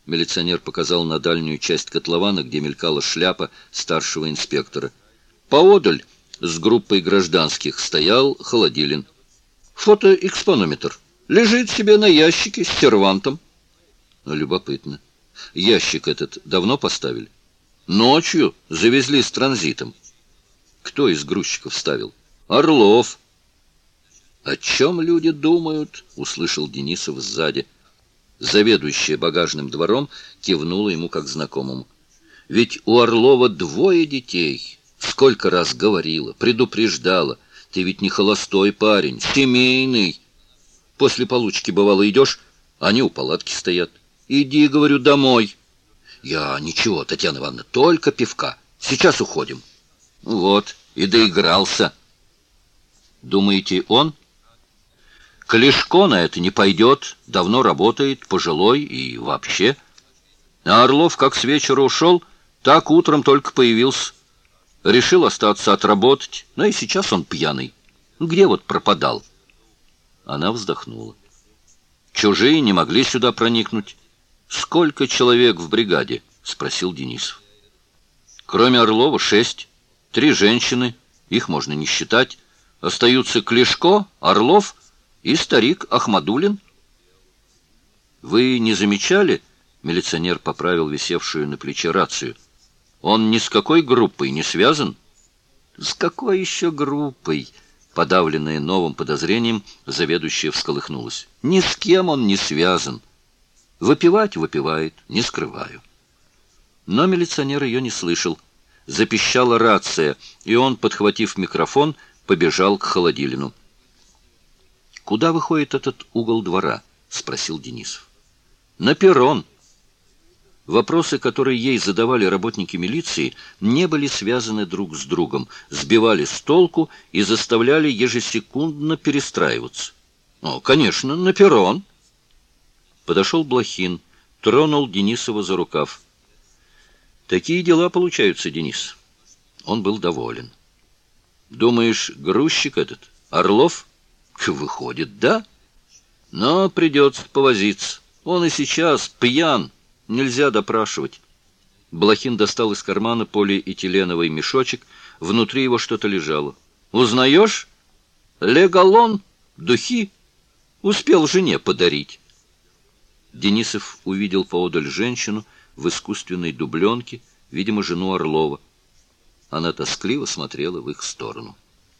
Милиционер показал на дальнюю часть котлована, где мелькала шляпа старшего инспектора. Поодаль с группой гражданских стоял Холодилин. Фотоэкспонометр. Лежит себе на ящике с сервантом. Любопытно. Ящик этот давно поставили? Ночью завезли с транзитом. Кто из грузчиков ставил? Орлов. О чем люди думают? Услышал Денисов сзади. Заведующая багажным двором кивнула ему как знакомому. Ведь у Орлова 2 детей. Сколько раз говорила, предупреждала. Ты ведь не холостой парень, семейный. После получки, бывало, идешь, они у палатки стоят. Иди, говорю, домой. Я ничего, Татьяна Ивановна, только пивка. Сейчас уходим. Вот, и доигрался. Думаете, он? Клешко на это не пойдет, давно работает, пожилой и вообще. А Орлов как с вечера ушел, так утром только появился. Решил остаться отработать, но и сейчас он пьяный. Где вот пропадал? Она вздохнула. Чужие не могли сюда проникнуть. Сколько человек в бригаде? Спросил Денисов. Кроме Орлова 6, 3 женщины, их можно не считать. Остаются Клешко, Орлов и старик Ахмадулин. Вы не замечали? Милиционер поправил висевшую на плече рацию. Он ни с какой группой не связан? С какой еще группой? Подавленная новым подозрением, заведующая всколыхнулась. Ни с кем он не связан. Выпивать выпивает, не скрываю. Но милиционер ее не слышал. Запищала рация, и он, подхватив микрофон, побежал к Холодилину. «Куда выходит этот угол двора?» — спросил Денисов. «На перрон». Вопросы, которые ей задавали работники милиции, не были связаны друг с другом, сбивали с толку и заставляли ежесекундно перестраиваться. «Ну, конечно, на перрон». Подошел Блохин, тронул Денисова за рукав. «Такие дела получаются, Денис». Он был доволен. «Думаешь, грузчик этот, Орлов?» «Выходит, да. Но придется повозиться. Он и сейчас пьян, нельзя допрашивать». Блохин достал из кармана полиэтиленовый мешочек, внутри его что-то лежало. «Узнаешь? Легалон, духи. Успел жене подарить». Денисов увидел поодаль женщину в искусственной дубленке, видимо, жену Орлова. Она тоскливо смотрела в их сторону.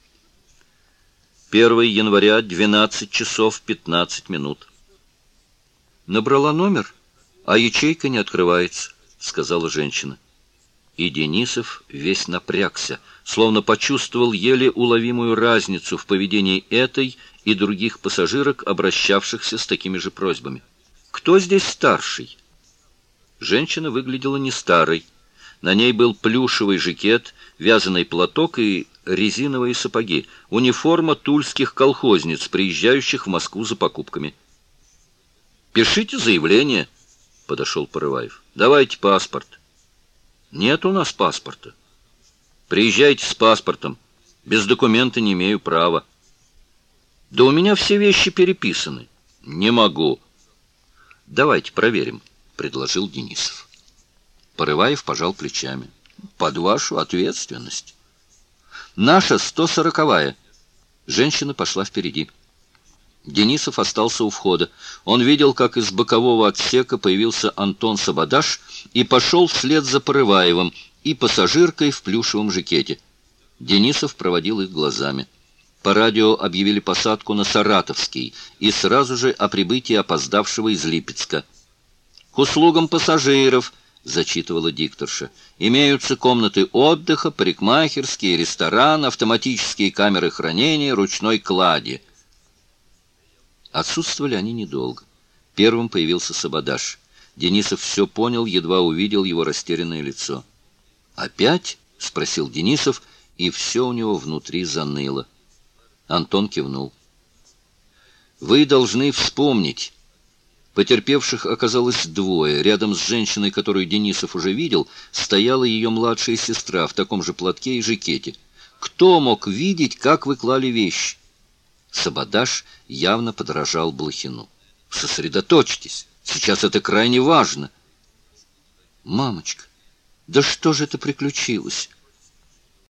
1 января, 12 часов 15 минут. «Набрала номер, а ячейка не открывается», — сказала женщина. И Денисов весь напрягся, словно почувствовал еле уловимую разницу в поведении этой и других пассажирок, обращавшихся с такими же просьбами. «Кто здесь старший?» Женщина выглядела не старой. На ней был плюшевый жакет, вязаный платок и резиновые сапоги, униформа тульских колхозниц, приезжающих в Москву за покупками. «Пишите заявление», — подошел Порываев. «Давайте паспорт». «Нет у нас паспорта». «Приезжайте с паспортом. Без документа не имею права». «Да у меня все вещи переписаны». «Не могу». «Давайте проверим», — предложил Денисов. Порываев пожал плечами. «Под вашу ответственность». «Наша 140-я». Женщина пошла впереди. Денисов остался у входа. Он видел, как из бокового отсека появился Антон Сабадаш и пошел вслед за Порываевым и пассажиркой в плюшевом жакете. Денисов проводил их глазами. По радио объявили посадку на Саратовский и сразу же о прибытии опоздавшего из Липецка. «К услугам пассажиров», — зачитывала дикторша, — «имеются комнаты отдыха, парикмахерские, ресторан, автоматические камеры хранения, ручной клади». Отсутствовали они недолго. Первым появился Сабадаш. Денисов все понял, едва увидел его растерянное лицо. «Опять?» — спросил Денисов, и все у него внутри заныло. Антон кивнул. «Вы должны вспомнить». Потерпевших оказалось 2. Рядом с женщиной, которую Денисов уже видел, стояла ее младшая сестра в таком же платке и жакете. Кто мог видеть, как вы клали вещи? Сабадаш явно подражал Блохину. «Сосредоточьтесь. Сейчас это крайне важно». Мамочка, да что же это приключилось?